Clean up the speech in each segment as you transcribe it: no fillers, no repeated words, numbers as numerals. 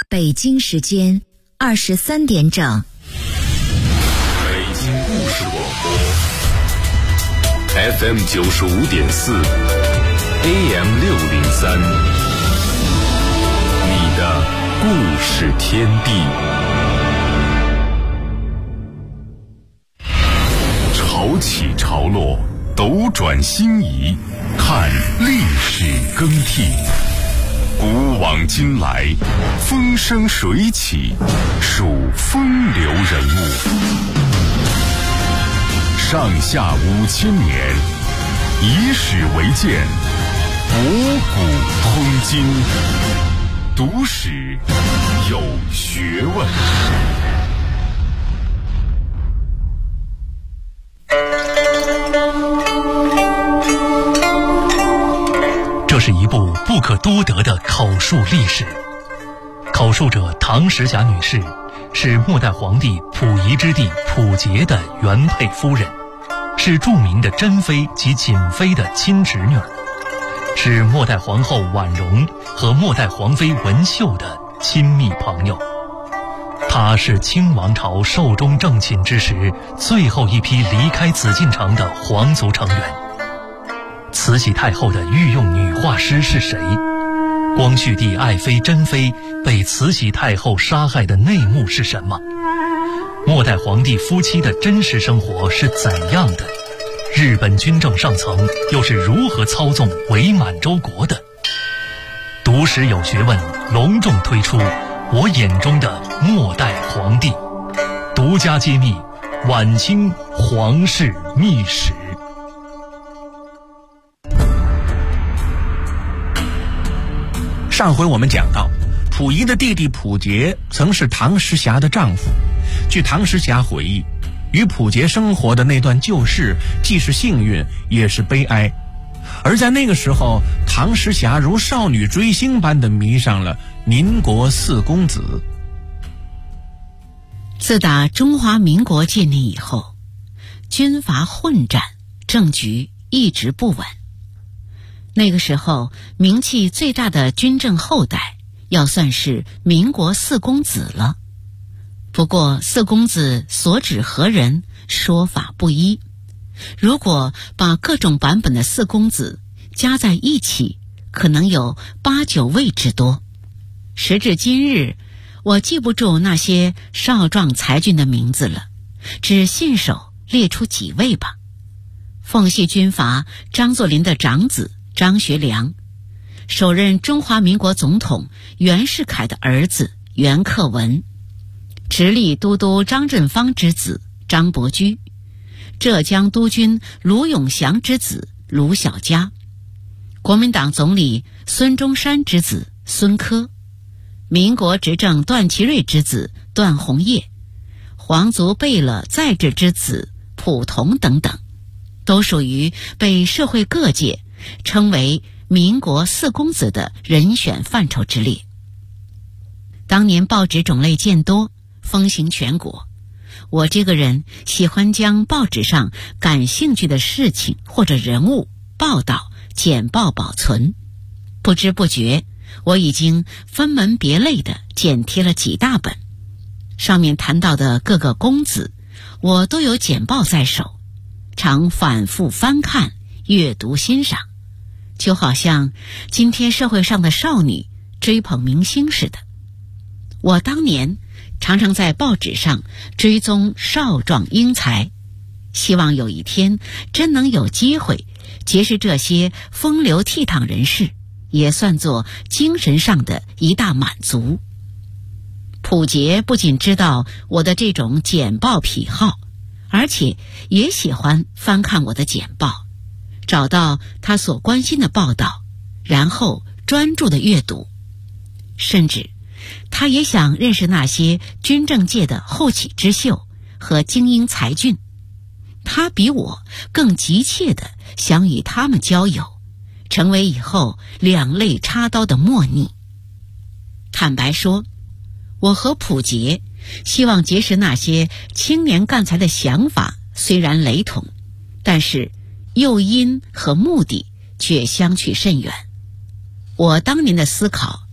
北京时间23点整。 北京故事广播 FM 95.4 AM 603，你的故事天地。潮起潮落，斗转星移，看历史更替。古往今来，风生水起，数风流人物。上下5000年，以史为鉴，博古通今，读史有学问。 这是一部不可多得的口述历史。口述者唐时霞女士是末代皇帝溥仪之弟溥杰的原配夫人，是著名的珍妃及瑾妃的亲侄女，是末代皇后婉容和末代皇妃文秀的亲密朋友。她是清王朝寿终正寝之时最后一批离开紫禁城的皇族成员。慈禧太后的御用女画师是谁？光绪帝爱妃珍妃被慈禧太后杀害的内幕是什么？末代皇帝夫妻的真实生活是怎样的？日本军政上层又是如何操纵伪满洲国的？读史有学问隆重推出我眼中的末代皇帝，独家揭秘晚清皇室秘史。 上回我们讲到，溥仪的弟弟溥杰曾是唐时霞的丈夫。据唐时霞回忆，与溥杰生活的那段旧事既是幸运也是悲哀。而在那个时候，唐时霞如少女追星般的迷上了民国四公子。 自打中华民国建立以后，军阀混战，政局一直不稳。那个时候名气最大的军政后代要算是民国四公子了。不过四公子所指何人，说法不一。如果把各种版本的四公子加在一起，可能有8、9位之多。时至今日，我记不住那些少壮才俊的名字了，只信手列出几位吧。奉系军阀张作霖的长子张学良，首任中华民国总统袁世凯的儿子袁克文，直隶都督张振芳之子张伯驹，浙江督军卢永祥之子卢小嘉，国民党总理孙中山之子孙科，民国执政段祺瑞之子段鸿业，皇族贝勒在职之子溥同等等，都属于被社会各界称为民国四公子的人选范畴之列。当年报纸种类渐多，风行全国，我这个人喜欢将报纸上感兴趣的事情或者人物报道简报保存，不知不觉我已经分门别类地剪贴了几大本，上面谈到的各个公子我都有简报在手，常反复翻看阅读欣赏，就好像今天社会上的少女追捧明星似的。我当年常常在报纸上追踪少壮英才，希望有一天真能有机会结识这些风流倜傥人士，也算作精神上的一大满足。溥杰不仅知道我的这种简报癖好，而且也喜欢翻看我的简报，找到他所关心的报道，然后专注的阅读。甚至他也想认识那些军政界的后起之秀和精英才俊，他比我更急切地想与他们交友，成为以后两肋插刀的莫逆。坦白说，我和溥杰希望结识那些青年干才的想法虽然雷同，但是诱因和目的却相去甚远。我当年的思考，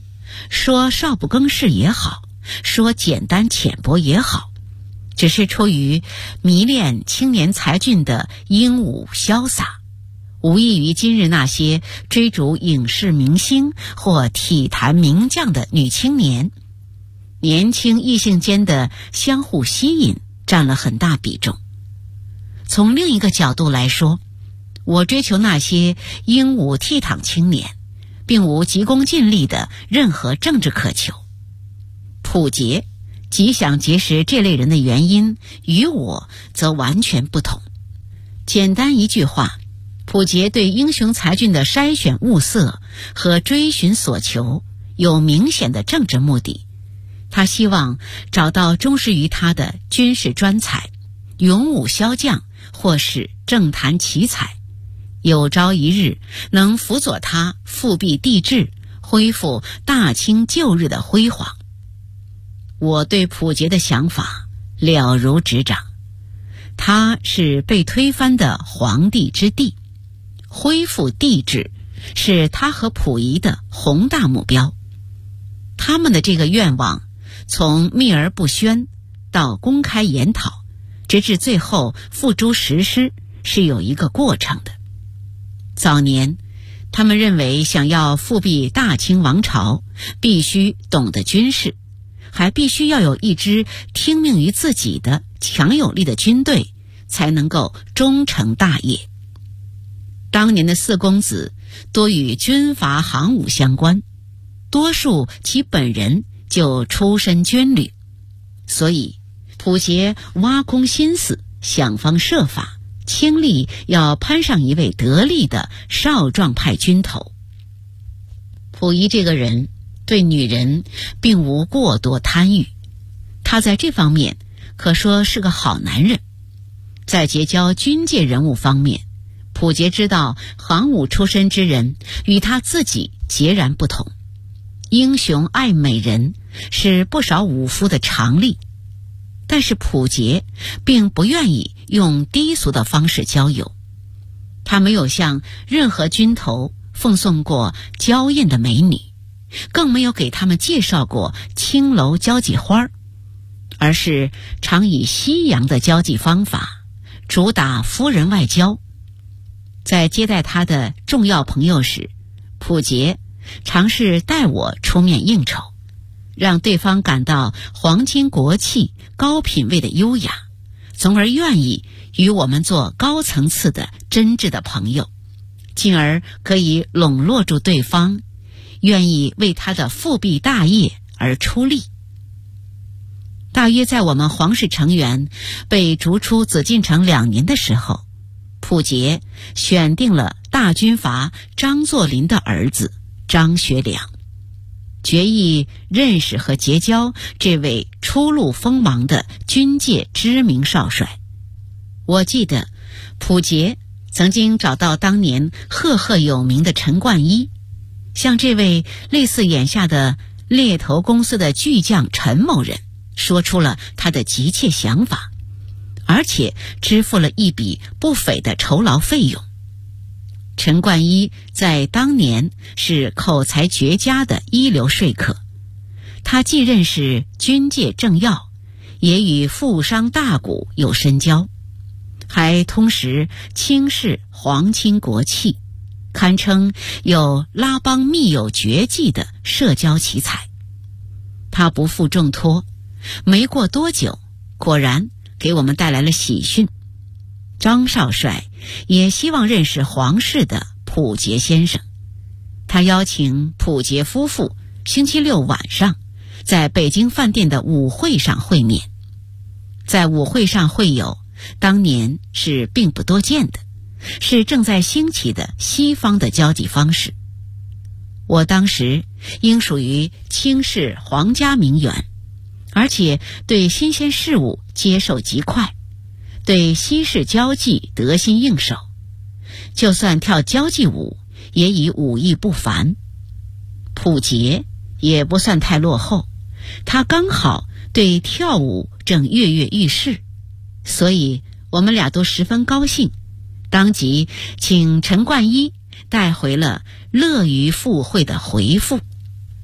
说少不更事也好，说简单浅薄也好，只是出于迷恋青年才俊的英武潇洒，无异于今日那些追逐影视明星或体坛名将的女青年。年轻异性间的相互吸引占了很大比重。从另一个角度来说，我追求那些英武倜傥青年，并无急功近利的任何政治渴求。溥杰极想结识这类人的原因与我则完全不同。简单一句话，溥杰对英雄才俊的筛选物色和追寻所求有明显的政治目的。他希望找到忠实于他的军事专才、勇武骁将或是政坛奇才，有朝一日能辅佐他复辟帝制，恢复大清旧日的辉煌。我对溥杰的想法了如指掌，他是被推翻的皇帝之弟，恢复帝制是他和溥仪的宏大目标。他们的这个愿望从秘而不宣到公开研讨，直至最后付诸实施，是有一个过程的。早年他们认为想要复辟大清王朝，必须懂得军事，还必须要有一支听命于自己的强有力的军队，才能够终成大业。当年的四公子多与军阀行伍相关，多数其本人就出身军旅，所以溥杰挖空心思，想方设法，倾力要攀上一位得力的少壮派军头。溥仪这个人对女人并无过多贪欲，他在这方面可说是个好男人。在结交军界人物方面，溥杰知道行伍出身之人与他自己截然不同。英雄爱美人是不少武夫的常例，但是溥杰并不愿意用低俗的方式交友。他没有向任何军头奉送过娇艳的美女，更没有给他们介绍过青楼交际花，而是常以西洋的交际方法，主打夫人外交。在接待他的重要朋友时，溥杰尝试代我出面应酬，让对方感到皇亲国戚、高品位的优雅，从而愿意与我们做高层次的真挚的朋友，进而可以笼络住对方，愿意为他的复辟大业而出力。大约在我们皇室成员被逐出紫禁城2年的时候，溥杰选定了大军阀张作霖的儿子张学良，决意认识和结交这位初露锋芒的军界知名少帅。我记得溥杰曾经找到当年赫赫有名的陈冠一，向这位类似眼下的猎头公司的巨匠陈某人说出了他的急切想法，而且支付了一笔不菲的酬劳费用。陈冠一在当年是口才绝佳的一流说客，他既认识军界政要，也与富商大贾有深交，还通识清室皇亲国戚，堪称有拉帮密友绝技的社交奇才。他不负重托，没过多久，果然给我们带来了喜讯。张少帅也希望认识皇室的溥杰先生，他邀请溥杰夫妇星期六晚上在北京饭店的舞会上会面。在舞会上会友，当年是并不多见的，是正在兴起的西方的交际方式。我当时应属于清室皇家名媛，而且对新鲜事物接受极快，对西式交际得心应手，就算跳交际舞也以武艺不凡。溥杰也不算太落后，他刚好对跳舞正跃跃欲试，所以我们俩都十分高兴，当即请陈冠一带回了乐于赴会的回复。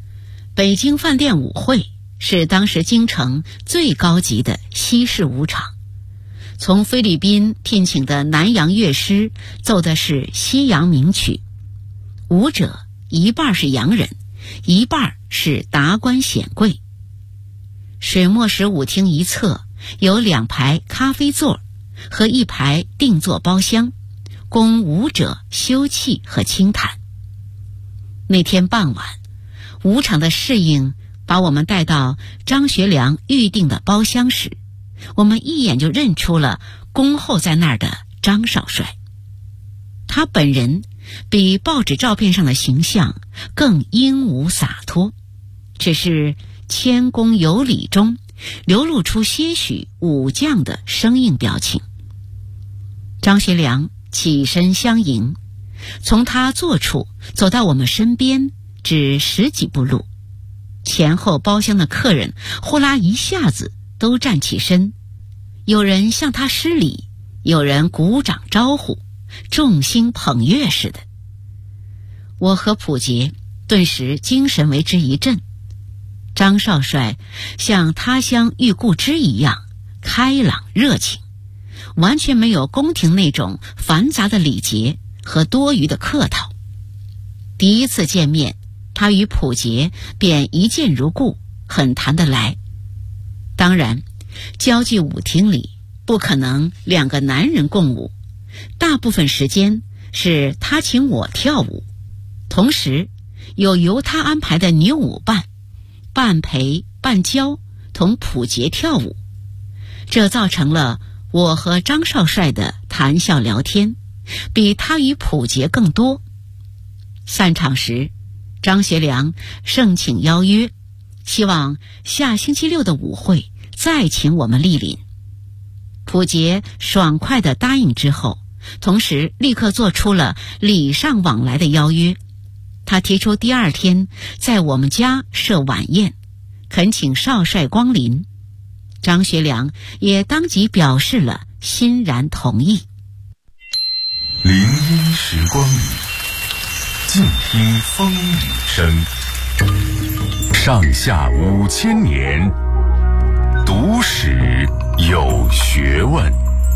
北京饭店舞会是当时京城最高级的西式舞场，从菲律宾聘请的南洋乐师奏的是西洋名曲，舞者一半是洋人，一半是达官显贵。水墨石舞厅一侧有2排咖啡座和1排定座包厢，供舞者休憩和轻谈。那天傍晚，舞场的侍应把我们带到张学良预定的包厢时，我们一眼就认出了恭候在那儿的张少帅。他本人比报纸照片上的形象更英武洒脱，只是谦恭有礼中流露出些许武将的生硬表情。张学良起身相迎，从他坐处走到我们身边只10几步路，前后包厢的客人呼啦一下子都站起身，有人向他施礼，有人鼓掌招呼，众星捧月似的。我和溥杰顿时精神为之一振。张少帅像他乡遇故知一样开朗热情，完全没有宫廷那种繁杂的礼节和多余的客套。第一次见面，他与溥杰便一见如故，很谈得来。当然，交际舞厅里不可能2个男人共舞，大部分时间是他请我跳舞，同时有由他安排的女舞伴，半陪半教同溥杰跳舞，这造成了我和张少帅的谈笑聊天比他与溥杰更多。散场时，张学良盛请邀约，希望下星期6的舞会再请我们莅临。溥杰爽快地答应之后，同时立刻做出了礼尚往来的邀约。他提出第2天在我们家设晚宴，恳请少帅光临。张学良也当即表示了欣然同意。 林荫时光里，静听风雨声。上下5000年，读史有学问。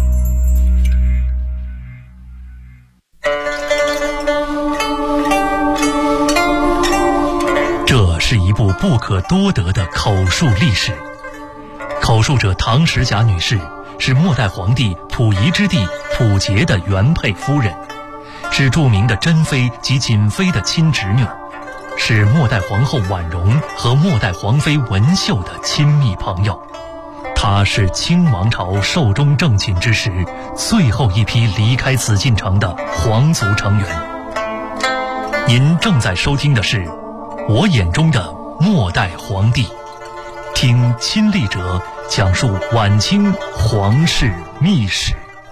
这是一部不可多得的口述历史。口述者唐时霞女士是末代皇帝溥仪之弟溥杰的原配夫人，是著名的珍妃及瑾妃的亲侄女，是末代皇后婉容和末代皇妃文秀的亲密朋友。她是清王朝寿终正寝之时最后一批离开紫禁城的皇族成员。您正在收听的是我眼中的末代皇帝，听亲历者讲述晚清皇室秘史。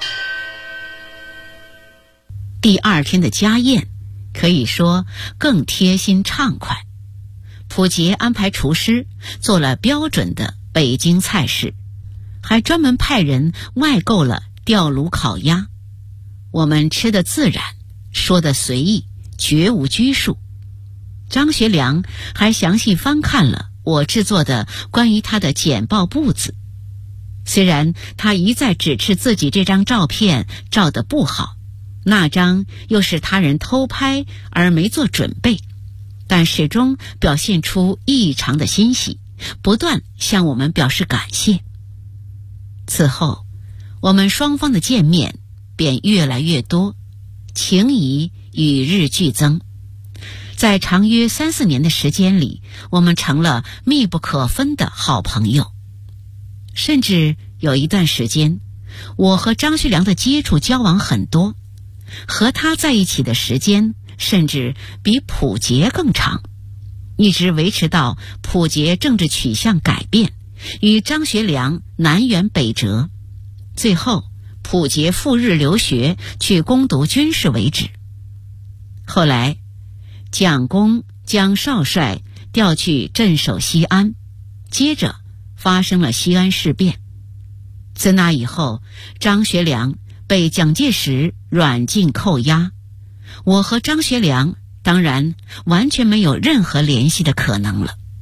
第2天的家宴可以说更贴心畅快。溥杰安排厨师做了标准的北京菜式，还专门派人外购了吊炉烤鸭。我们吃得自然，说得随意，绝无拘束。张学良还详细翻看了我制作的关于他的简报簿子。虽然他一再指斥自己这张照片照得不好，那张又是他人偷拍而没做准备，但始终表现出异常的欣喜，不断向我们表示感谢。此后，我们双方的见面便越来越多，情谊与日俱增。在长约3、4年的时间里，我们成了密不可分的好朋友。甚至有一段时间，我和张学良的接触交往很多，和他在一起的时间甚至比溥杰更长，一直维持到溥杰政治取向改变，与张学良南辕北辙，最后溥杰赴日留学去攻读军事为止。后来蒋公将少帅调去镇守西安，接着发生了西安事变。自那以后，张学良被蒋介石软禁扣押，我和张学良当然完全没有任何联系的可能了。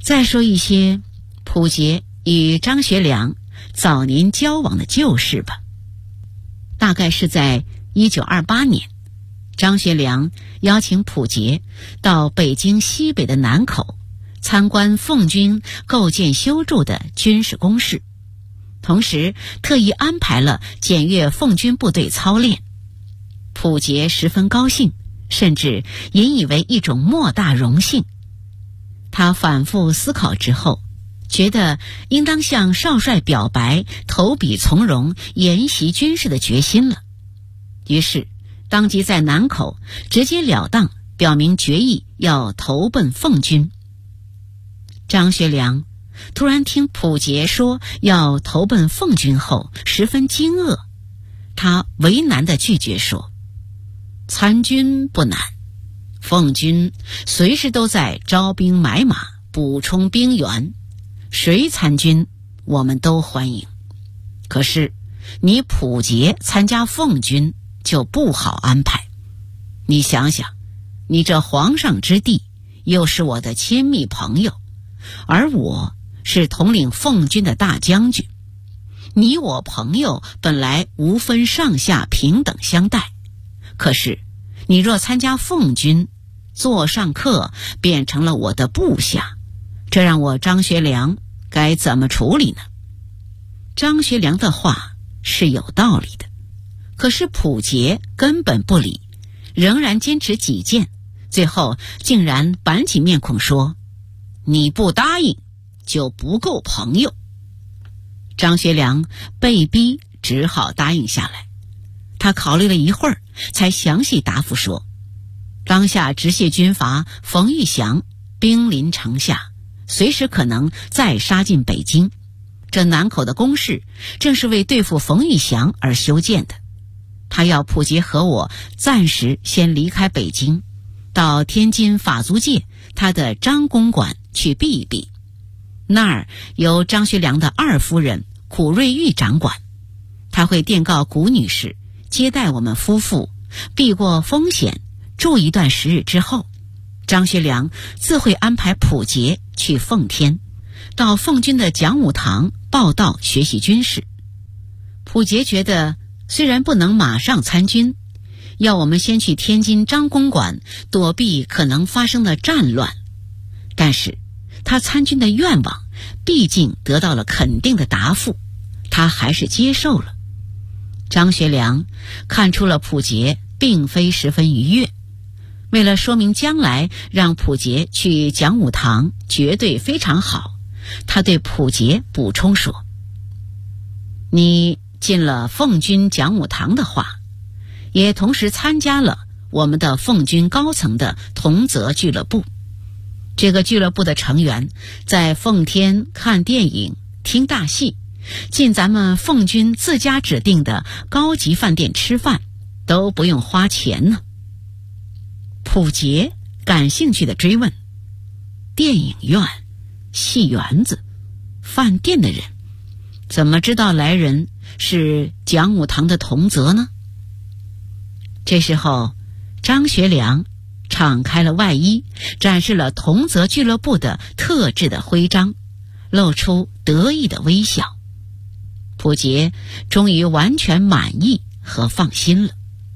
再说一些溥杰与张学良早年交往的旧事吧。大概是在1928年，张学良邀请溥杰到北京西北的南口参观奉军构建修筑的军事工事，同时特意安排了检阅奉军部队操练。溥杰十分高兴，甚至引以为一种莫大荣幸。他反复思考之后，觉得应当向少帅表白投笔从戎研习军事的决心了，于是当即在南口直截了当表明决意要投奔奉军。张学良突然听溥杰说要投奔奉军后，十分惊愕，他为难地拒绝说：参军不难，奉军随时都在招兵买马，补充兵员，谁参军我们都欢迎。可是你溥杰参加奉军就不好安排。你想想，你这皇上之弟，又是我的亲密朋友，而我是统领奉军的大将军，你我朋友本来无分上下，平等相待。可是你若参加奉军，座上客变成了我的部下，这让我张学良该怎么处理呢？张学良的话是有道理的，可是溥杰根本不理，仍然坚持己见，最后竟然板起面孔说：你不答应就不够朋友。张学良被逼只好答应下来。他考虑了一会儿，才详细答复说：当下直系军阀冯玉祥兵临城下，随时可能再杀进北京，这南口的工事正是为对付冯玉祥而修建的。他要溥杰和我暂时先离开北京，到天津法租界他的张公馆去避一避，那儿由张学良的二夫人谷瑞玉掌管，他会电告谷女士接待我们夫妇，避过风险，住一段时日之后，张学良自会安排溥杰去奉天，到奉军的讲武堂报道学习军事。溥杰觉得虽然不能马上参军，要我们先去天津张公馆躲避可能发生的战乱，但是他参军的愿望毕竟得到了肯定的答复，他还是接受了。张学良看出了溥杰并非十分愉悦，为了说明将来让溥杰去讲武堂绝对非常好，他对溥杰补充说：你进了奉军讲武堂的话，也同时参加了我们的奉军高层的同泽俱乐部。这个俱乐部的成员在奉天看电影、听大戏，进咱们奉军自家指定的高级饭店吃饭，都不用花钱呢。溥杰感兴趣地追问：电影院、戏园子、饭店的人，怎么知道来人是讲武堂的同泽呢？这时候张学良敞开了外衣，展示了同泽俱乐部的特制的徽章，露出得意的微笑。溥杰终于完全满意和放心了。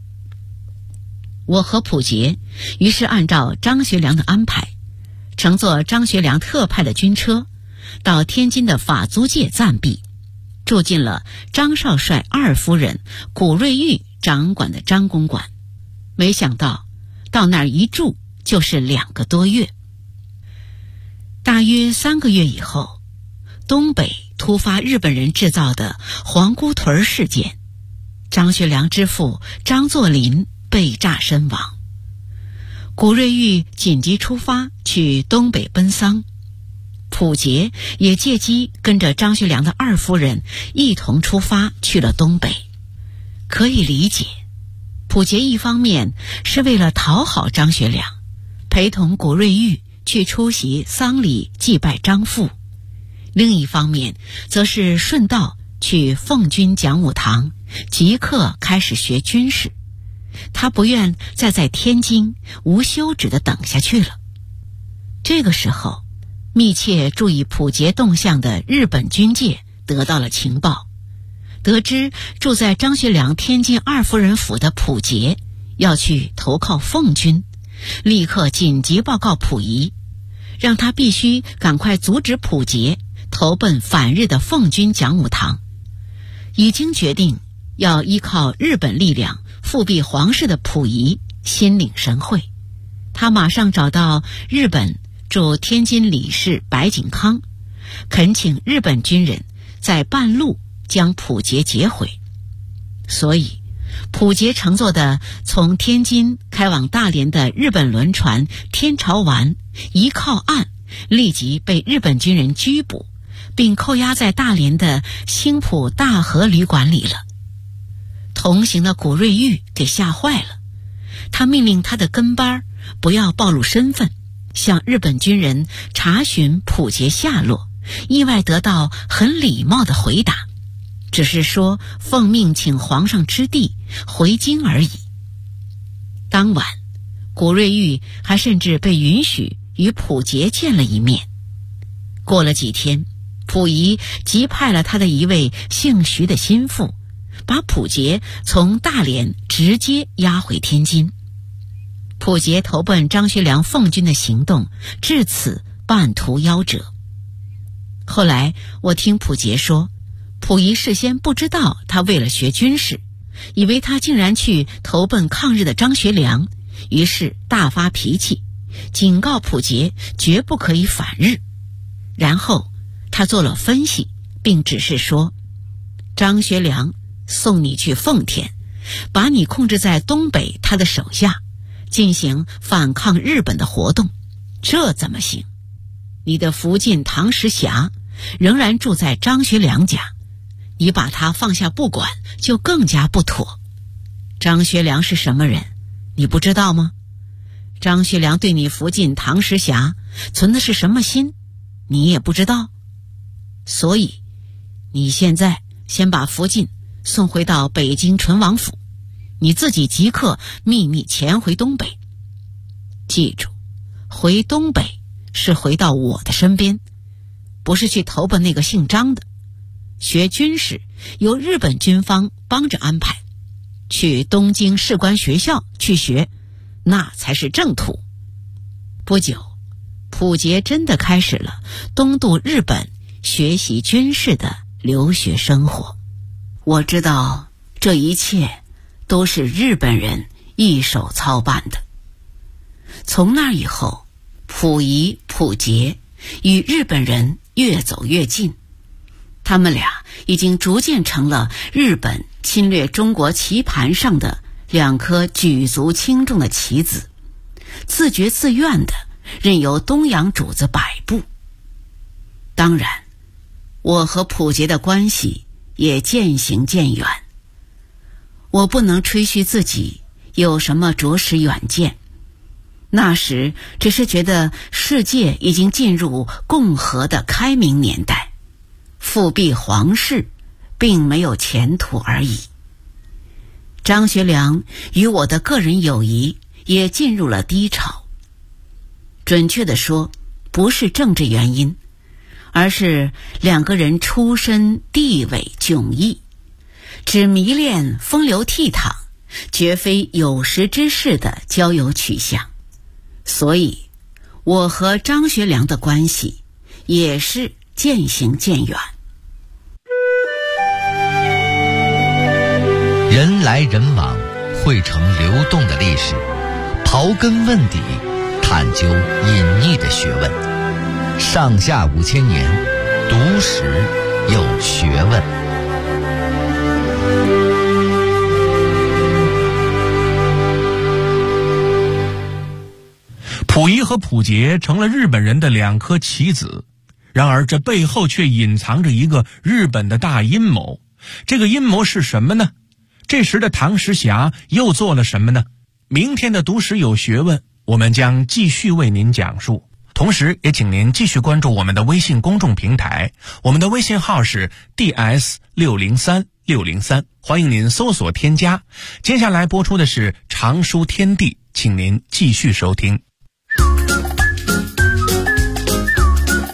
我和溥杰于是按照张学良的安排，乘坐张学良特派的军车，到天津的法租界暂避，住进了张少帅二夫人谷瑞玉掌管的张公馆。没想到到那儿一住就是2个多月。大约3个月以后，东北突发日本人制造的皇姑屯事件，张学良之父张作霖被炸身亡。谷瑞玉紧急出发去东北奔丧，溥杰也借机跟着张学良的二夫人一同出发去了东北。可以理解，溥杰一方面是为了讨好张学良，陪同谷瑞玉去出席丧礼祭拜张父，另一方面则是顺道去奉军讲武堂即刻开始学军事。他不愿再在天津无休止地等下去了。这个时候， 密切注意溥杰动向的日本军界得到了情报，得知住在张学良天津二夫人府的溥杰要去投靠奉军，立刻紧急报告溥仪，让他必须赶快阻止溥杰投奔反日的奉军讲武堂。已经决定要依靠日本力量复辟皇室的溥仪心领神会，他马上找到日本驻天津理事白景康，恳请日本军人在半路将溥杰截回。所以溥杰乘坐的从天津开往大连的日本轮船天朝丸一靠岸，立即被日本军人拘捕，并扣押在大连的兴浦大和旅馆里了。同行的古瑞玉给吓坏了，他命令他的跟班不要暴露身份，向日本军人查询溥杰下落，意外得到很礼貌的回答，只是说奉命请皇上之地回京而已。当晚，古瑞玉还甚至被允许与溥杰见了一面。过了几天，溥仪急派了他的一位姓徐的心腹，把溥杰从大连直接押回天津。溥杰投奔张学良奉军的行动至此半途夭折。后来我听溥杰说，溥仪事先不知道他为了学军事，以为他竟然去投奔抗日的张学良，于是大发脾气，警告溥杰绝不可以反日。然后他做了分析，并指示说，张学良送你去奉天，把你控制在东北他的手下，进行反抗日本的活动，这怎么行？你的福晋唐时霞仍然住在张学良家，你把他放下不管，就更加不妥。张学良是什么人，你不知道吗？张学良对你福晋唐时霞存的是什么心，你也不知道。所以你现在先把福晋送回到北京淳王府，你自己即刻秘密潜回东北。记住，回东北是回到我的身边，不是去投奔那个姓张的。学军事由日本军方帮着安排，去东京士官学校去学，那才是正途。不久，溥杰真的开始了东渡日本学习军事的留学生活。我知道这一切都是日本人一手操办的。从那以后，溥仪、溥杰与日本人越走越近，他们俩已经逐渐成了日本侵略中国棋盘上的两颗举足轻重的棋子，自觉自愿地任由东洋主子摆布。当然，我和溥杰的关系也渐行渐远。我不能吹嘘自己有什么着实远见，那时只是觉得世界已经进入共和的开明年代，复辟皇室并没有前途而已。张学良与我的个人友谊也进入了低潮。准确地说，不是政治原因，而是两个人出身地位迥异，只迷恋风流倜傥，绝非有识之士的交友取向。所以我和张学良的关系也是渐行渐远。 人来人往，汇成流动的历史，刨根问底，探究隐匿的学问。上下5000年，读史有学问。 溥仪和溥杰成了日本人的两颗棋子，然而这背后却隐藏着一个日本的大阴谋。这个阴谋是什么呢？这时的唐时霞又做了什么呢？明天的读史有学问，我们将继续为您讲述。同时也请您继续关注我们的微信公众平台，我们的微信号是 DS603603，欢迎您搜索添加。接下来播出的是常书天地，请您继续收听。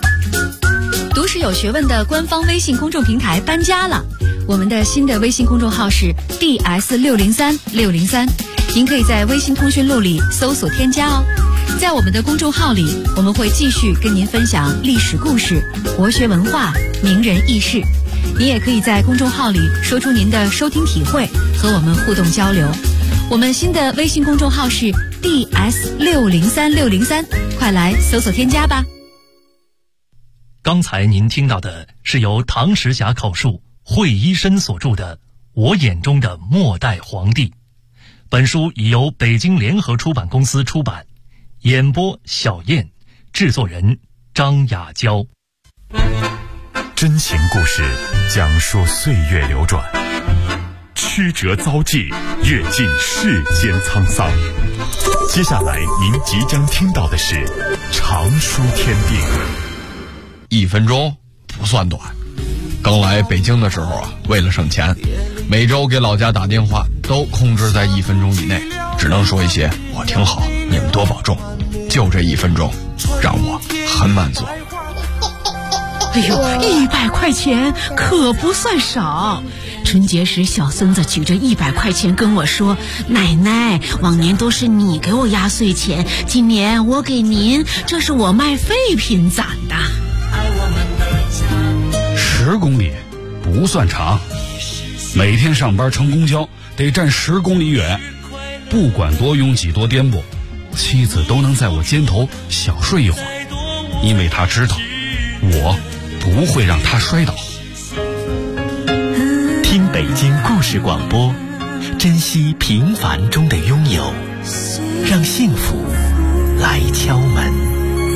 有学问的官方微信公众平台搬家了，我们的新的微信公众号是 DS603603，您可以在微信通讯录里搜索添加哦。在我们的公众号里，我们会继续跟您分享历史故事、国学文化、名人轶事。您也可以在公众号里说出您的收听体会，和我们互动交流。我们新的微信公众号是 DS603603，快来搜索添加吧。 刚才您听到的是由唐时侠口述惠一生所著的《我眼中的末代皇帝》，本书已由北京联合出版公司出版，演播小燕，制作人张雅娇。 真情故事讲述岁月流转，曲折遭际，阅尽世间沧桑。接下来您即将听到的是长书天地。 1分钟不算短。刚来北京的时候啊，为了省钱，每周给老家打电话都控制在1分钟以内，只能说一些我挺好，你们多保重。就这1分钟，让我很满足。 哎呦，100块钱可不算少。春节时，小孙子举着100块钱跟我说：“奶奶，往年都是你给我压岁钱，今年我给您，这是我卖废品攒的。 ”10公里不算长，每天上班乘公交得站10公里远，不管多拥挤多颠簸，妻子都能在我肩头小睡一会儿，因为她知道我不会让她摔倒。 听北京故事广播，珍惜平凡中的拥有，让幸福来敲门。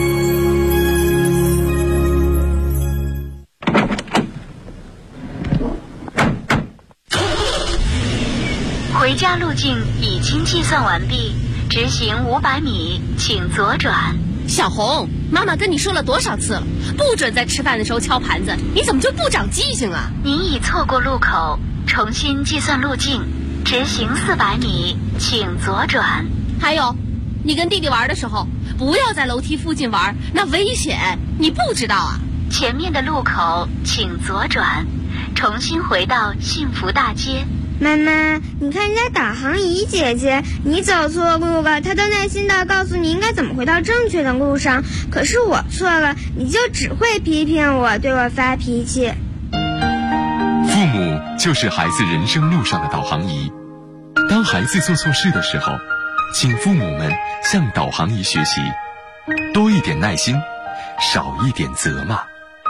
回家路径已经计算完毕，直行500米，请左转。 小红，妈妈跟你说了多少次了，不准在吃饭的时候敲盘子，你怎么就不长记性啊？ 您已错过路口，重新计算路径，直行400米，请左转。 还有，你跟弟弟玩的时候，不要在楼梯附近玩，那危险，你不知道啊？ 前面的路口请左转，重新回到幸福大街。 妈妈，你看人家导航仪姐姐，你走错路了，她都耐心地告诉你应该怎么回到正确的路上。可是我错了，你就只会批评我，对我发脾气。 父母就是孩子人生路上的导航仪。当孩子做错事的时候，请父母们向导航仪学习，多一点耐心，少一点责骂。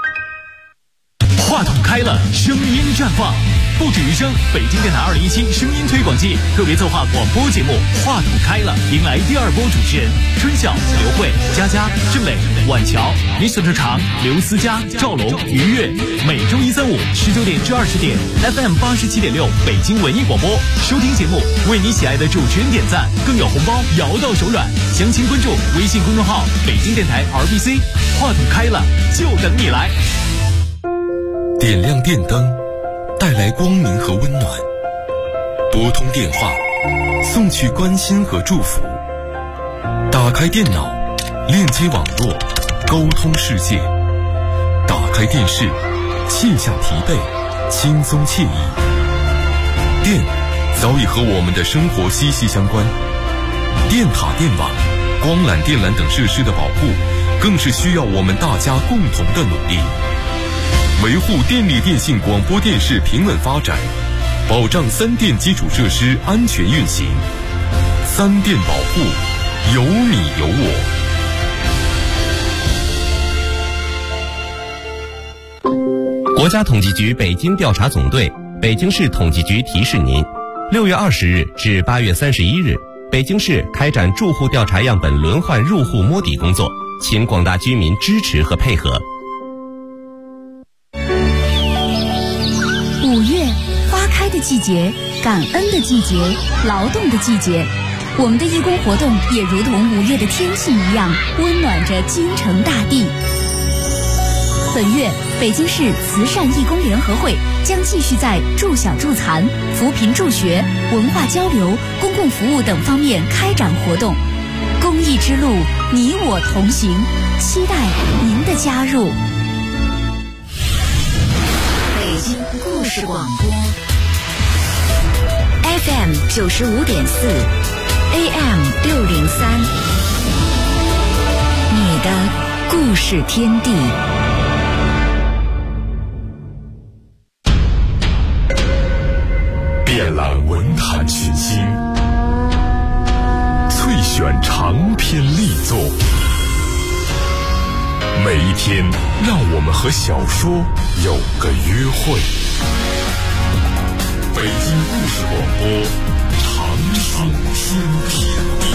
话筒开了，声音绽放，不止余声。北京电台2017声音推广季特别策划广播节目《话筒开了》，迎来第2波主持人春晓、刘慧、佳佳、郑磊、婉乔、Mr. 常、刘思佳、赵龙、于越。每周1、3、5 19点至20点 ，FM 87.6北京文艺广播。收听节目，为你喜爱的主持人点赞，更有红包摇到手软。详情关注微信公众号北京电台 RBC。话筒开了，就等你来。 点亮电灯，带来光明和温暖；拨通电话，送去关心和祝福；打开电脑，链接网络，沟通世界；打开电视，卸下疲惫，轻松惬意。电早已和我们的生活息息相关，电塔、电网、光缆、电缆等设施的保护，更是需要我们大家共同的努力。维护电力电信广播电视平稳发展，保障3电基础设施安全运行。3电保护，有你有我。国家统计局北京调查总队、北京市统计局提示您：6月20日至8月31日，北京市开展住户调查样本轮换入户摸底工作，请广大居民支持和配合。 5月，花开的季节，感恩的季节，劳动的季节。我们的义工活动也如同5月的天气一样，温暖着京城大地。本月，北京市慈善义工联合会将继续在助小助残、扶贫助学、文化交流、公共服务等方面开展活动。公益之路，你我同行，期待您的加入。 事广播 FM 95.4 AM 603，你的故事天地。 遍览文坛群星，萃选长篇力作。每一天，让我们和小说有个约会。北京故事广播，长寿天地。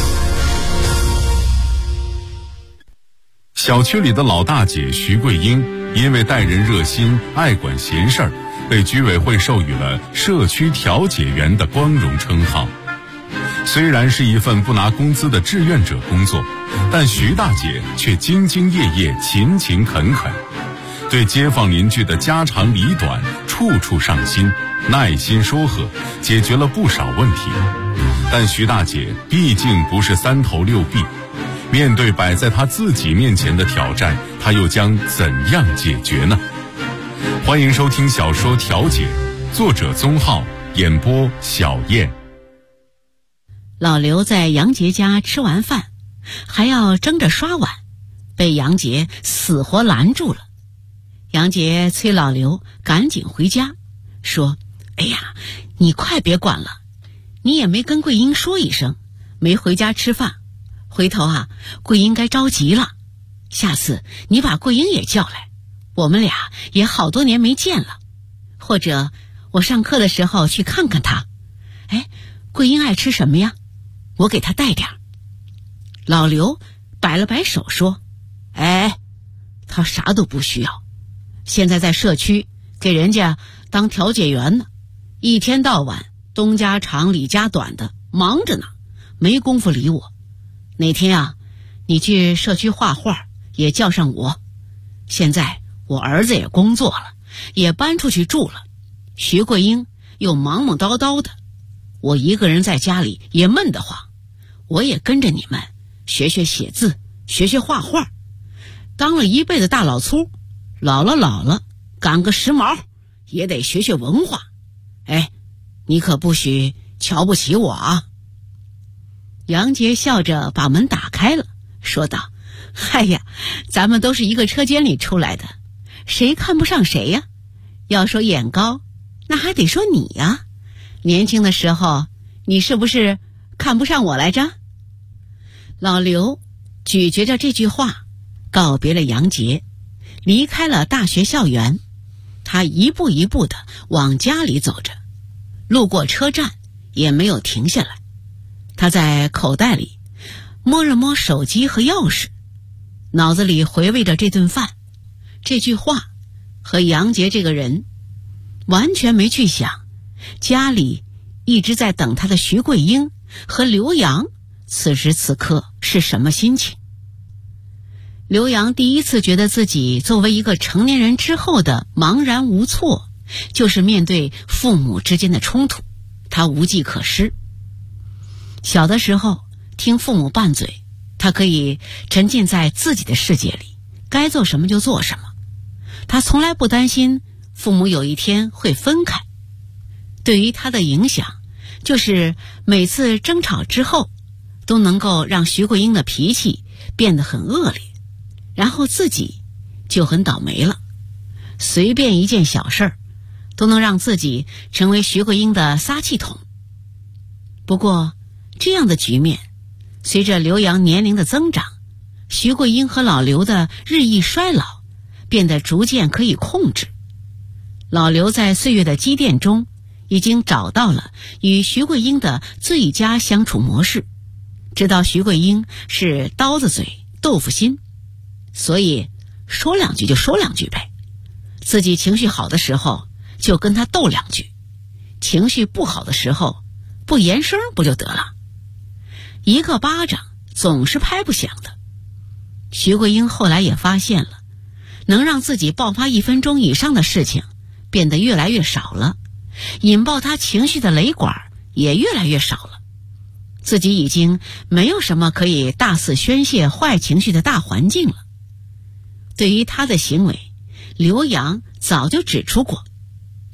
小区里的老大姐徐桂英，因为待人热心、爱管闲事儿，被居委会授予了社区调解员的光荣称号。虽然是一份不拿工资的志愿者工作，但徐大姐却兢兢业业、勤勤恳恳，对街坊邻居的家长里短处处上心，耐心说和，解决了不少问题。但徐大姐毕竟不是三头六臂，面对摆在她自己面前的挑战，她又将怎样解决呢？欢迎收听小说《调解》，作者宗浩，演播小燕。 老刘在杨杰家吃完饭，还要争着刷碗，被杨杰死活拦住了。杨杰催老刘赶紧回家，说：哎呀，你快别管了，你也没跟桂英说一声，没回家吃饭，回头桂英该着急了。下次你把桂英也叫来，我们俩也好多年没见了，或者我上课的时候去看看她。哎，桂英爱吃什么呀？我给她带点。老刘摆了摆手说：哎，她啥都不需要，现在在社区给人家当调解员呢，一天到晚东家长李家短的忙着呢，没工夫理我。哪天你去社区画画也叫上我。现在我儿子也工作了，也搬出去住了，徐桂英又忙忙叨叨的，我一个人在家里也闷得慌，我也跟着你们学学写字，学学画画。当了一辈子大老粗，老了赶个时髦也得学学文化。哎，你可不许瞧不起我啊。杨杰笑着把门打开了，说道：嗨呀，咱们都是一个车间里出来的，谁看不上谁呀？要说眼高，那还得说你呀。年轻的时候你是不是看不上我来着？老刘咀嚼着这句话，告别了杨杰，离开了大学校园。他一步一步地往家里走着，路过车站也没有停下来。他在口袋里摸了摸手机和钥匙，脑子里回味着这顿饭、这句话和杨杰这个人，完全没去想家里一直在等他的徐桂英和刘洋此时此刻是什么心情。刘洋第一次觉得自己作为一个成年人之后的茫然无措，就是面对父母之间的冲突，他无计可施。小的时候听父母拌嘴，他可以沉浸在自己的世界里，该做什么就做什么。他从来不担心父母有一天会分开。对于他的影响，就是每次争吵之后都能够让徐桂英的脾气变得很恶劣，然后自己就很倒霉了。随便一件小事儿都能让自己成为徐桂英的撒气筒。不过这样的局面随着刘洋年龄的增长，徐桂英和老刘的日益衰老，变得逐渐可以控制。老刘在岁月的积淀中已经找到了与徐桂英的最佳相处模式，知道徐桂英是刀子嘴豆腐心，所以说两句就说两句呗。自己情绪好的时候就跟他斗两句，情绪不好的时候不言声不就得了。一个巴掌总是拍不响的。徐桂英后来也发现了，能让自己爆发1分钟以上的事情变得越来越少了，引爆她情绪的雷管也越来越少了。自己已经没有什么可以大肆宣泄坏情绪的大环境了。对于他的行为，刘洋早就指出过，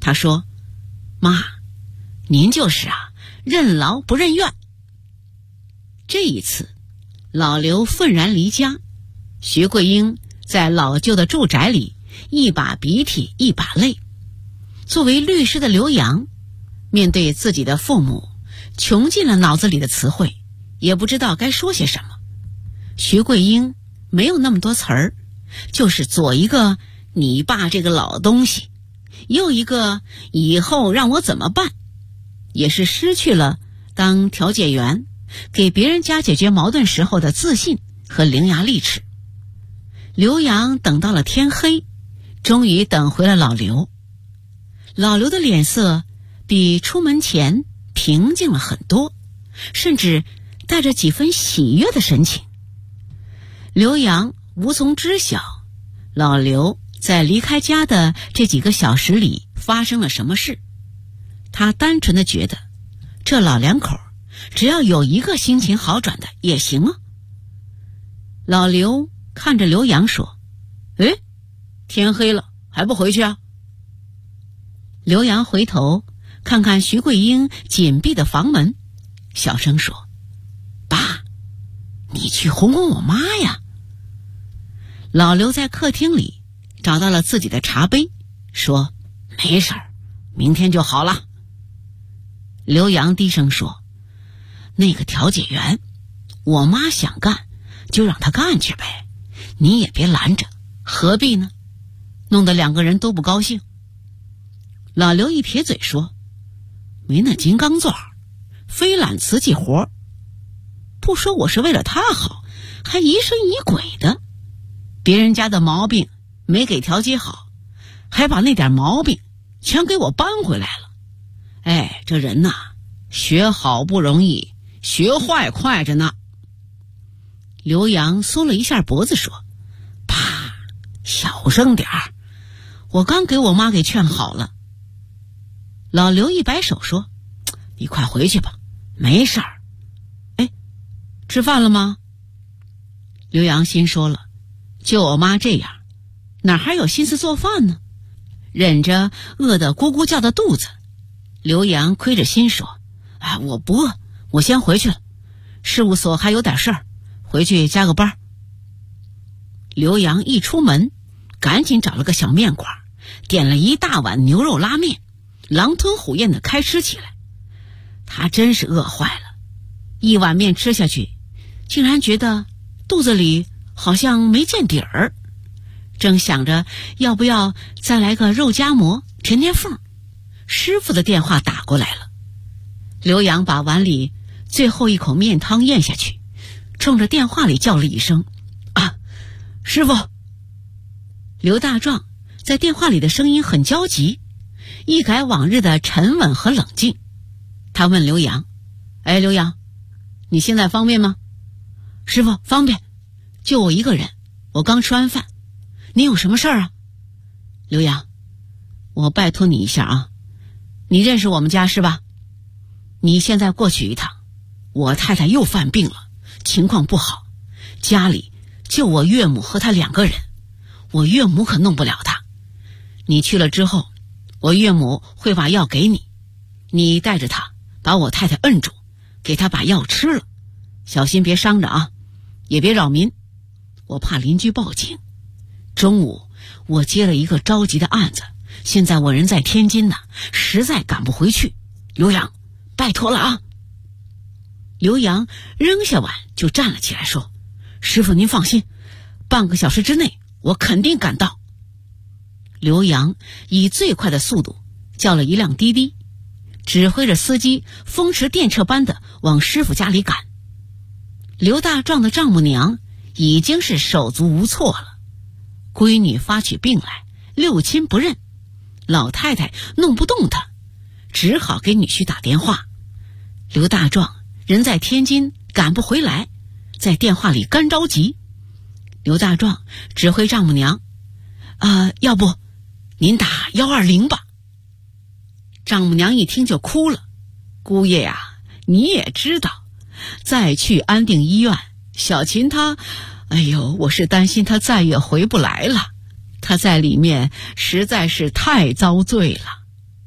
他说：“妈，您就是任劳不任怨。”这一次，老刘愤然离家，徐桂英在老旧的住宅里一把鼻涕一把泪。作为律师的刘洋，面对自己的父母，穷尽了脑子里的词汇，也不知道该说些什么。徐桂英没有那么多词儿，就是左一个你爸这个老东西，右一个以后让我怎么办，也是失去了当调解员给别人家解决矛盾时候的自信和伶牙俐齿。刘洋等到了天黑，终于等回了老刘。老刘的脸色比出门前平静了很多，甚至带着几分喜悦的神情。刘洋无从知晓老刘在离开家的这几个小时里发生了什么事，他单纯的觉得这老两口只要有一个心情好转的也行啊。老刘看着刘洋说：“诶，天黑了还不回去啊？”刘洋回头看看徐桂英紧闭的房门，小声说：“爸，你去哄哄我妈呀。”老刘在客厅里找到了自己的茶杯，说：“没事儿，明天就好了。”刘洋低声说：“那个调解员，我妈想干就让她干去呗，你也别拦着，何必呢？弄得两个人都不高兴。”老刘一撇嘴说：“没那金刚钻，非揽瓷器活，不说我是为了他好，还疑神疑鬼的。别人家的毛病没给调解好，还把那点毛病全给我搬回来了。哎，这人呐，学好不容易，学坏快着呢。”刘洋缩了一下脖子说：“爸，小声点儿，我刚给我妈给劝好了。”老刘一摆手说：“你快回去吧，没事儿。”哎，吃饭了吗？刘洋心说了，就我妈这样，哪还有心思做饭呢？忍着饿得咕咕叫的肚子，刘洋亏着心说：“我不饿，我先回去了，事务所还有点事儿，回去加个班。”刘洋一出门，赶紧找了个小面馆，点了一大碗牛肉拉面，狼吞虎咽地开吃起来。他真是饿坏了，一碗面吃下去，竟然觉得肚子里好像没见底儿。正想着要不要再来个肉夹馍填填缝，师傅的电话打过来了。刘洋把碗里最后一口面汤咽下去，冲着电话里叫了一声：“师傅！”刘大壮在电话里的声音很焦急，一改往日的沉稳和冷静。他问刘洋：“刘洋，你现在方便吗？”“师傅，方便，就我一个人，我刚吃完饭。你有什么事儿啊？”“刘洋，我拜托你一下啊，你认识我们家是吧？你现在过去一趟，我太太又犯病了，情况不好，家里就我岳母和她2个人，我岳母可弄不了她。你去了之后，我岳母会把药给你，你带着她把我太太摁住，给她把药吃了，小心别伤着啊，也别扰民，我怕邻居报警。中午我接了一个着急的案子，现在我人在天津呢，实在赶不回去。刘洋，拜托了啊。”刘洋扔下碗就站了起来说：“师傅您放心，半个小时之内我肯定赶到。”刘洋以最快的速度叫了一辆滴滴，指挥着司机风驰电掣般的往师傅家里赶。刘大壮的丈母娘已经是手足无措了，闺女发起病来，六亲不认，老太太弄不动她，只好给女婿打电话。刘大壮人在天津赶不回来，在电话里干着急。刘大壮指挥丈母娘：“要不您打120吧。”丈母娘一听就哭了：“姑爷呀，你也知道，再去安定医院，小琴她，我是担心她再也回不来了，她在里面实在是太遭罪了。”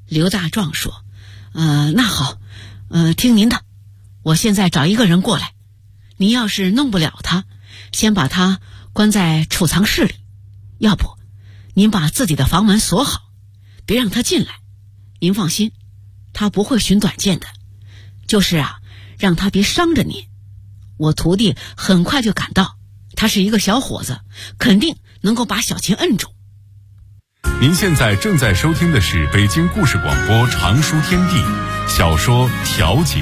刘大壮说：“那好，听您的，我现在找一个人过来。你要是弄不了他，先把他关在储藏室里，要不您把自己的房门锁好，别让他进来。您放心，他不会寻短见的，就是让他别伤着您。我徒弟很快就赶到，他是一个小伙子，肯定能够把小琴摁住。” 您现在正在收听的是北京故事广播常书天地小说《调解》。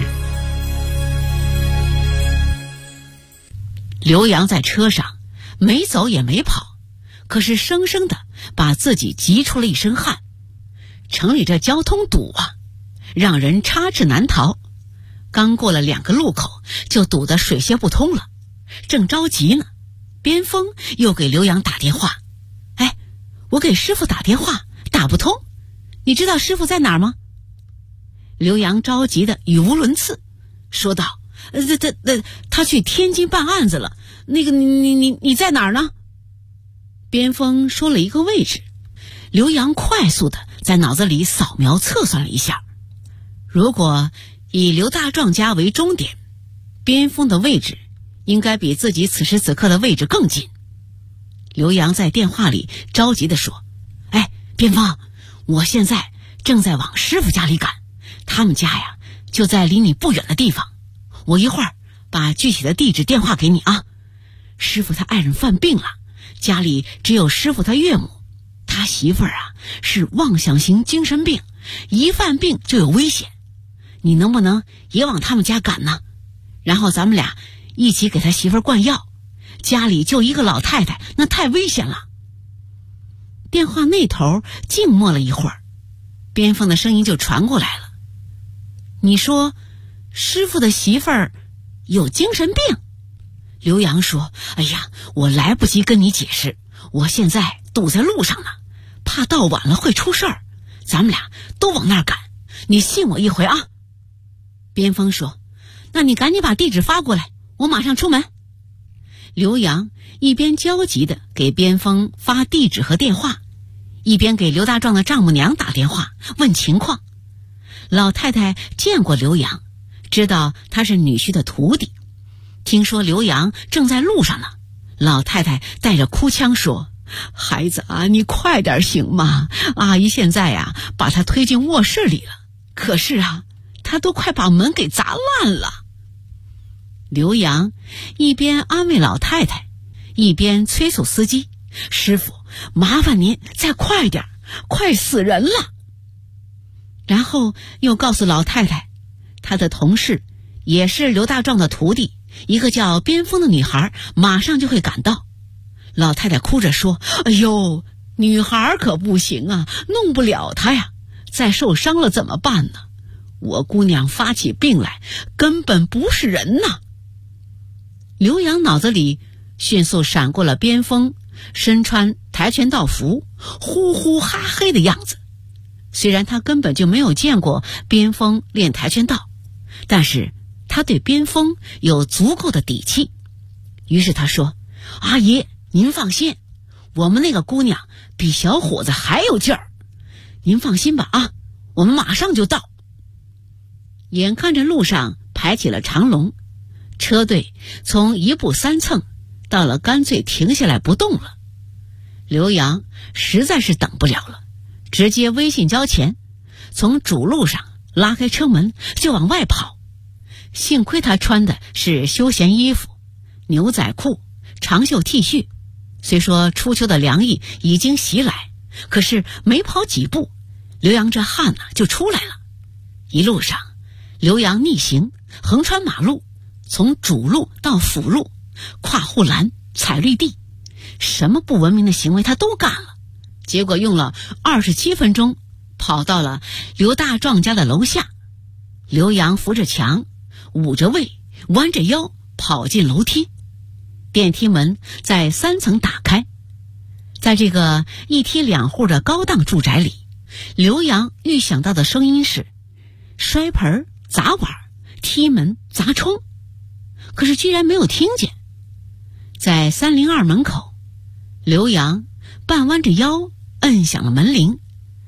刘洋在车上没走也没跑，可是生生的把自己急出了一身汗。城里这交通堵让人插翅难逃。刚过了2个路口，就堵得水泄不通了。正着急呢，边锋又给刘洋打电话：“我给师傅打电话打不通，你知道师傅在哪儿吗？”刘洋着急的语无伦次，说道：“他去天津办案子了。那个你在哪儿呢？”边锋说了一个位置。刘洋快速的在脑子里扫描测算了一下，如果以刘大壮家为终点，边锋的位置应该比自己此时此刻的位置更近。刘洋在电话里着急地说：“边锋，我现在正在往师傅家里赶，他们家就在离你不远的地方。我一会儿把具体的地址电话给你啊。师傅他爱人犯病了，家里只有师傅他岳母，他媳妇儿是妄想型精神病，一犯病就有危险。你能不能也往他们家赶呢？然后咱们俩一起给他媳妇儿灌药，家里就一个老太太，那太危险了。”电话那头静默了一会儿，边锋的声音就传过来了：“你说师傅的媳妇儿有精神病？”刘洋说：“我来不及跟你解释，我现在堵在路上呢，怕到晚了会出事儿，咱们俩都往那儿赶，你信我一回啊。”边锋说：“那你赶紧把地址发过来，我马上出门。”刘洋一边焦急地给边锋发地址和电话，一边给刘大壮的丈母娘打电话问情况。老太太见过刘洋，知道他是女婿的徒弟，听说刘洋正在路上呢，老太太带着哭腔说：“孩子你快点行吗？阿姨现在把他推进卧室里了，可是他都快把门给砸烂了。”刘洋一边安慰老太太，一边催促司机：“师傅，麻烦您再快点，快死人了。”然后又告诉老太太，他的同事也是刘大壮的徒弟，一个叫边锋的女孩马上就会赶到。老太太哭着说：“女孩可不行弄不了她呀，再受伤了怎么办呢？我姑娘发起病来根本不是人呐。”刘洋脑子里迅速闪过了边锋身穿跆拳道服呼呼哈嘿的样子。虽然他根本就没有见过边锋练跆拳道，但是他对边锋有足够的底气。于是他说：“阿姨，您放心，我们那个姑娘比小伙子还有劲儿，您放心吧我们马上就到。”眼看着路上排起了长龙，车队从1步3蹭到了干脆停下来不动了。刘洋实在是等不了了，直接微信交钱，从主路上拉开车门就往外跑。幸亏他穿的是休闲衣服，牛仔裤、长袖 T 恤，虽说初秋的凉意已经袭来，可是没跑几步，刘洋这汗就出来了。一路上刘洋逆行，横穿马路，从主路到辅路，跨护栏、踩绿地，什么不文明的行为他都干了。结果用了27分钟跑到了刘大壮家的楼下。刘洋扶着墙，捂着胃，弯着腰跑进楼梯。电梯门在3层打开。在这个一梯2户的高档住宅里，刘洋预想到的声音是摔盆、砸碗、踢门、砸窗，可是居然没有听见。在302门口，刘洋半弯着腰摁响了门铃，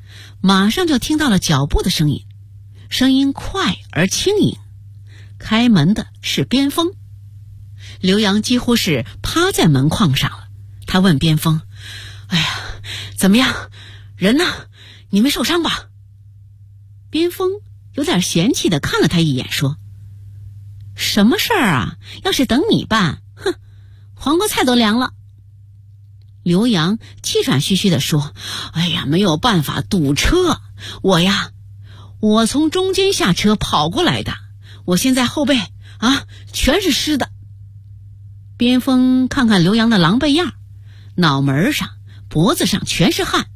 马上就听到了脚步的声音，声音快而轻盈。开门的是边锋。刘洋几乎是趴在门框上了，他问边锋：哎呀，怎么样？人呢？你没受伤吧？边锋有点嫌弃地看了他一眼，说：什么事儿啊？要是等你办，哼，黄瓜菜都凉了。刘洋气喘吁吁地说：哎呀，没有办法，堵车。我从中间下车跑过来的，我现在后背全是湿的。边锋看看刘洋的狼狈样，脑门上脖子上全是汗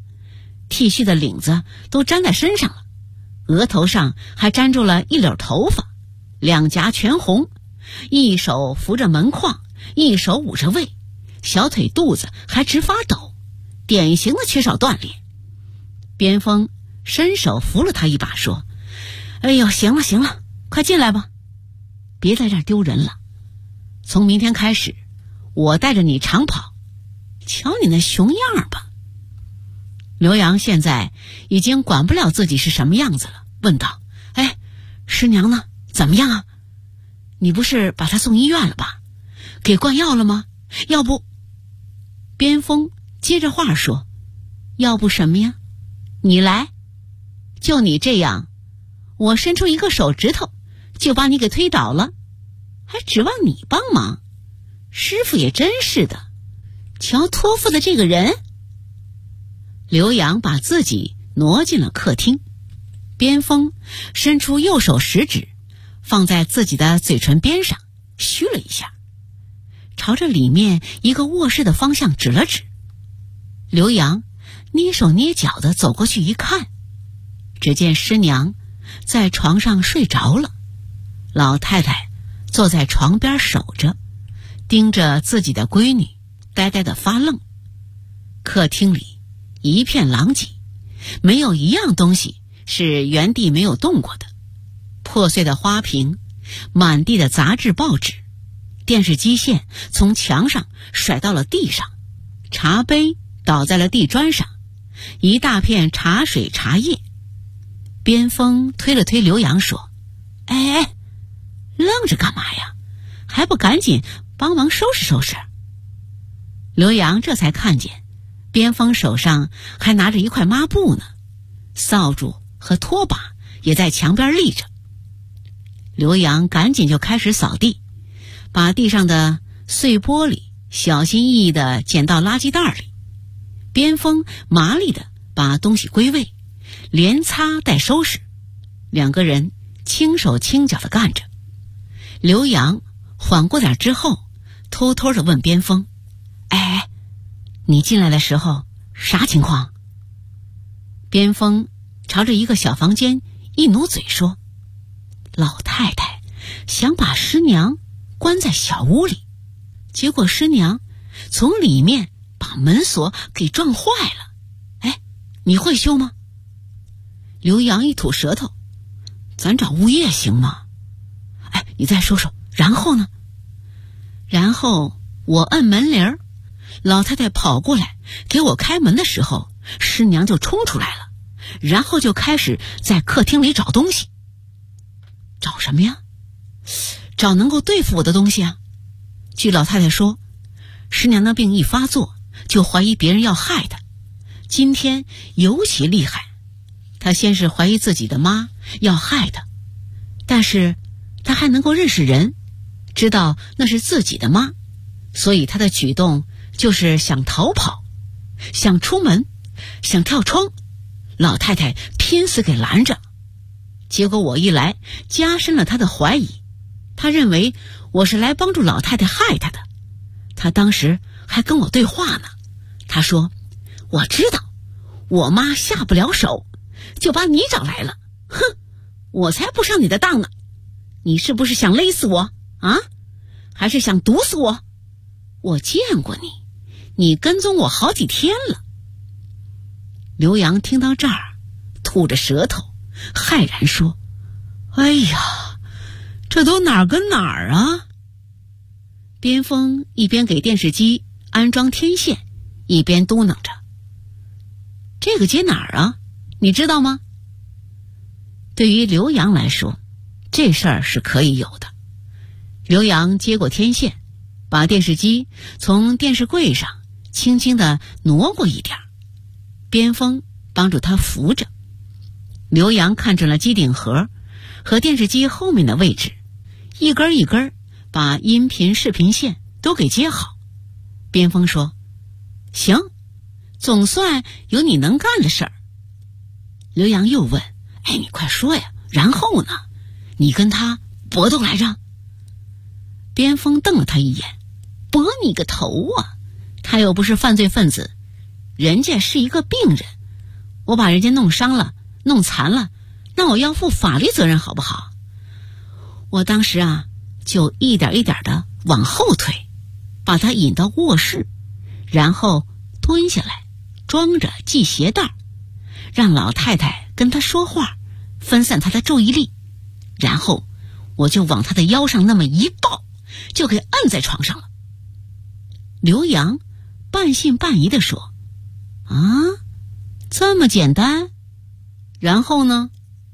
，T 恤的领子都粘在身上了，额头上还粘住了一绺头发，两颊全红，一手扶着门框，一手捂着胃，小腿肚子还直发抖，典型的缺少锻炼。边锋伸手扶了他一把，说：哎呦，行了，快进来吧，别在这儿丢人了。从明天开始，我带着你长跑，瞧你那熊样吧。刘洋现在已经管不了自己是什么样子了，问道：哎，师娘呢？怎么样啊？你不是把她送医院了吧？给灌药了吗？要不……边锋接着话说：要不什么呀？你来，就你这样，我伸出一个手指头就把你给推倒了，还指望你帮忙？师傅也真是的，瞧托付的这个人。刘洋把自己挪进了客厅，边锋伸出右手食指放在自己的嘴唇边上，嘘了一下，朝着里面一个卧室的方向指了指。刘洋捏手捏脚的走过去一看，只见师娘在床上睡着了，老太太坐在床边守着，盯着自己的闺女，呆呆的发愣。客厅里一片狼藉，没有一样东西是原地没有动过的，破碎的花瓶，满地的杂志报纸，电视机线从墙上甩到了地上，茶杯倒在了地砖上，一大片茶水茶叶。边锋推了推刘洋，说：哎，愣着干嘛呀？还不赶紧帮忙收拾收拾。刘洋这才看见边锋手上还拿着一块抹布呢，扫帚和拖把也在墙边立着。刘洋赶紧就开始扫地，把地上的碎玻璃小心翼翼地捡到垃圾袋里。边锋麻利地把东西归位，连擦带收拾，两个人轻手轻脚地干着。刘洋缓过点之后，偷偷地问边锋：哎，你进来的时候啥情况？边锋朝着一个小房间一努嘴说：老太太想把师娘关在小屋里，结果师娘从里面把门锁给撞坏了。哎，你会修吗？刘洋一吐舌头：咱找物业行吗？哎，你再说说，然后呢？然后我摁门铃，老太太跑过来给我开门的时候，师娘就冲出来了，然后就开始在客厅里找东西。找什么呀？找能够对付我的东西啊。据老太太说，师娘的病一发作就怀疑别人要害她，今天尤其厉害。她先是怀疑自己的妈要害她，但是她还能够认识人，知道那是自己的妈，所以她的举动就是想逃跑，想出门，想跳窗，老太太拼死给拦着。结果我一来，加深了她的怀疑，她认为我是来帮助老太太害她的。她当时还跟我对话呢，她说：我知道我妈下不了手，就把你找来了。哼，我才不上你的当呢！你是不是想勒死我啊？还是想毒死我？我见过你，你跟踪我好几天了。刘洋听到这儿，吐着舌头，骇然说：哎呀，这都哪儿跟哪儿啊？边锋一边给电视机安装天线，一边嘟囔着：这个接哪儿啊？ 你知道吗？对于刘洋来说，这事儿是可以有的。刘洋接过天线，把电视机从电视柜上轻轻地挪过一点，边锋帮助他扶着。刘洋看准了机顶盒和电视机后面的位置，一根一根把音频视频线都给接好。边锋说：行，总算有你能干的事儿。刘洋又问：你快说呀，然后呢？你跟他搏斗来着？边锋瞪了他一眼：搏你个头啊！他又不是犯罪分子，人家是一个病人，我把人家弄伤了弄残了，那我要负法律责任好不好？我当时就一点一点的往后退，把他引到卧室，然后蹲下来装着系鞋带，让老太太跟他说话，分散他的注意力，然后我就往他的腰上那么一抱，就给摁在床上了。刘洋半信半疑地说：这么简单？然后呢？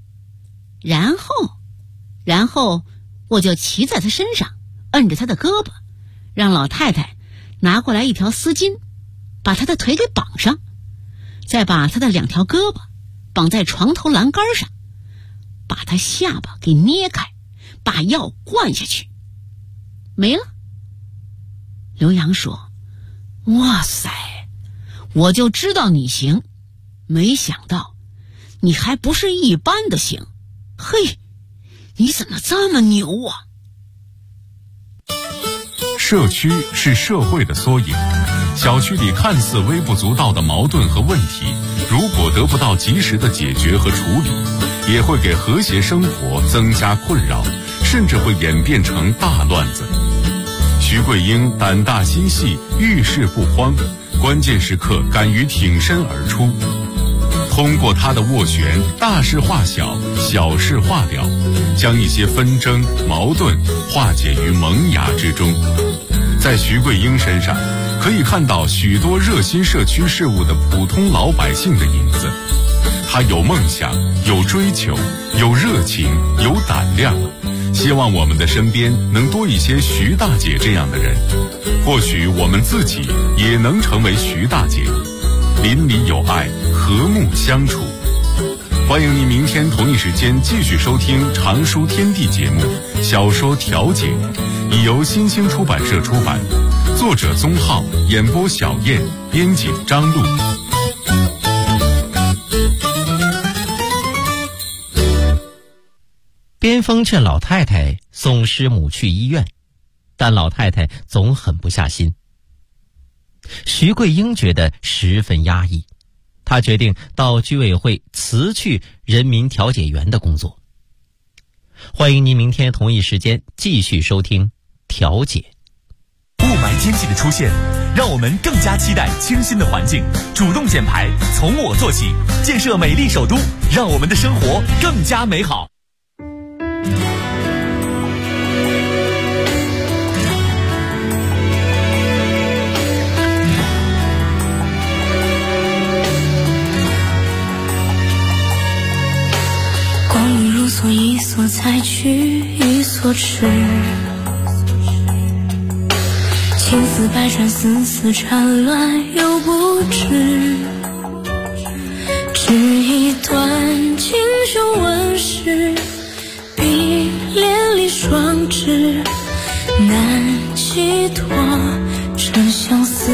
然后我就骑在他身上，摁着他的胳膊，让老太太拿过来一条丝巾，把他的腿给绑上，再把他的2条胳膊绑在床头栏杆上，把他下巴给捏开，把药灌下去，没了。刘洋说：哇塞，我就知道你行，没想到你还不是一般的行。嘿，你怎么这么牛啊？ 社区是社会的缩影，小区里看似微不足道的矛盾和问题，如果得不到及时的解决和处理，也会给和谐生活增加困扰，甚至会演变成大乱子。徐桂英胆大心细，遇事不慌，关键时刻敢于挺身而出。通过他的斡旋，大事化小，小事化了，将一些纷争矛盾化解于萌芽之中。在徐桂英身上可以看到许多热心社区事务的普通老百姓的影子。他有梦想，有追求，有热情，有胆量，希望我们的身边能多一些徐大姐这样的人，或许我们自己也能成为徐大姐，邻里有爱，和睦相处。欢迎您明天同一时间继续收听《常书天地》节目，小说《调解》已由新兴出版社出版，作者宗浩，演播小燕，编辑张璐。 边锋劝老太太送师母去医院，但老太太总狠不下心。徐桂英觉得十分压抑，她决定到居委会辞去人民调解员的工作。欢迎您明天同一时间继续收听调解。 雾霾天气的出现，让我们更加期待清新的环境，主动减排，从我做起，建设美丽首都，让我们的生活更加美好。 如所一所采取一所持，情丝百转，丝丝缠乱又不知，只一段锦绣纹饰，碧连理双枝，难寄托成相思。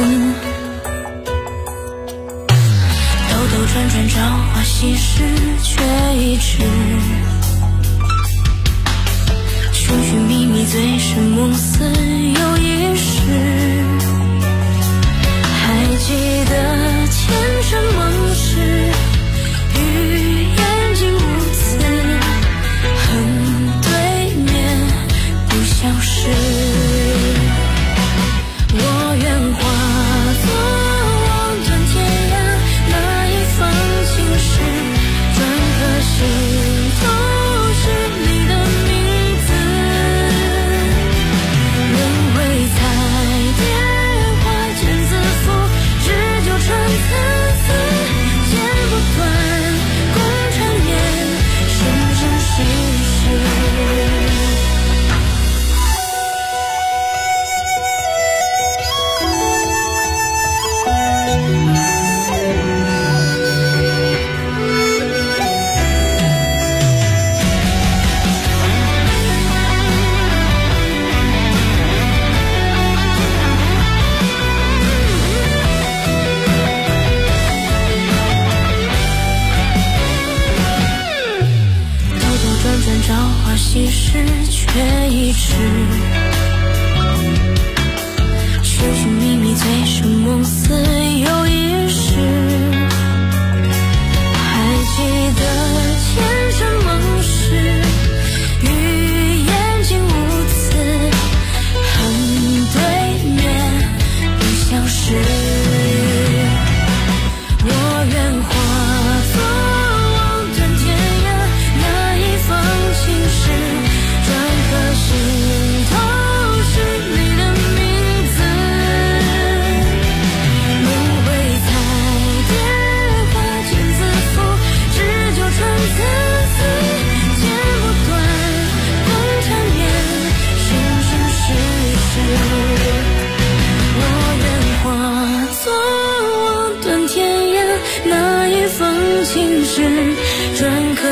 兜兜转转，朝花夕拾，却一迟。寻寻觅觅，醉生梦死又一世，还记得前尘梦事，与眼睛如此，恨对面不相识。我愿化作望断天涯那一方青石，篆刻心头是你的名字。轮回彩蝶花间自负，只就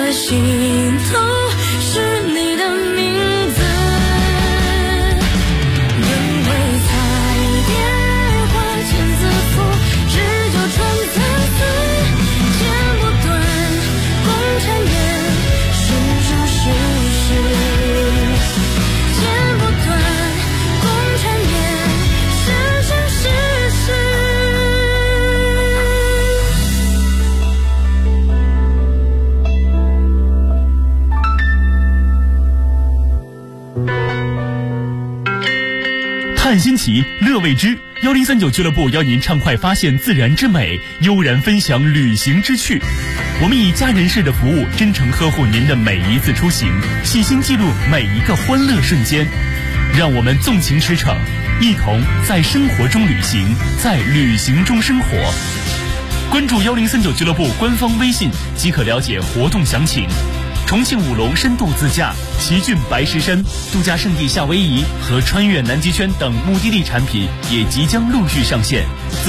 的心头是你的名字，人为彩蝶花千字赋，只就传残丝，剪不断共缠绵，生生世世，剪不断共缠绵，生生世世。 看新奇，乐未知。1039俱乐部邀您畅快发现自然之美，悠然分享旅行之趣。我们以家人式的服务，真诚呵护您的每一次出行，细心记录每一个欢乐瞬间。让我们纵情驰骋，一同在生活中旅行，在旅行中生活。关注1039俱乐部官方微信即可了解活动详情。重庆武隆深度自驾、奇骏白石山、度假胜地夏威夷和穿越南极圈等目的地产品也即将陆续上线。